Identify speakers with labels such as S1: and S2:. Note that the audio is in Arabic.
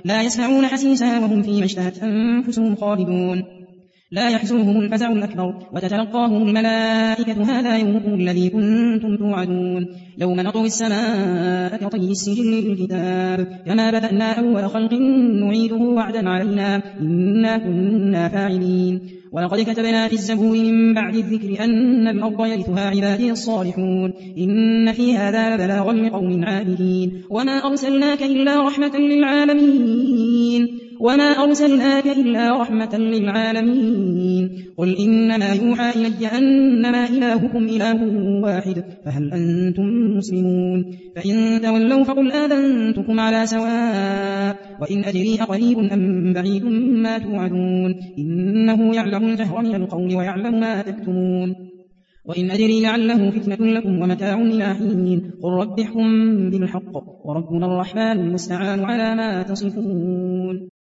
S1: لا يسمعون حسيسها وهم فيما اشتهت أنفسهم خالدون لا يحزنهم الفزع الأكبر وتتلقاهم الملائكة هذا يومكم الذي كنتم توعدون يوم نطوي السماء كطي السجل للكتاب كما بدأنا أول خلق نعيده وعدا علينا إنا كنا فاعلين ولقد كتبنا في الزبور من بعد الذكر أن الأرض يرثها عبادي الصالحون إن في هذا لبلاغا لقوم عابدين وما أرسلناك إلا رحمة للعالمين قل إنما يوحى إلي أنما إلهكم إله واحد فهل أنتم مسلمون فإن تولوا فقل آذنتكم على سواء وإن أدري أقريب أم بعيد ما توعدون إنه يعلم الجهر من القول ويعلم ما تكتمون وإن أدري لعله فتنة لكم ومتاع إلى حين قل رب احكم بالحق وربنا الرحمن المستعان على ما تصفون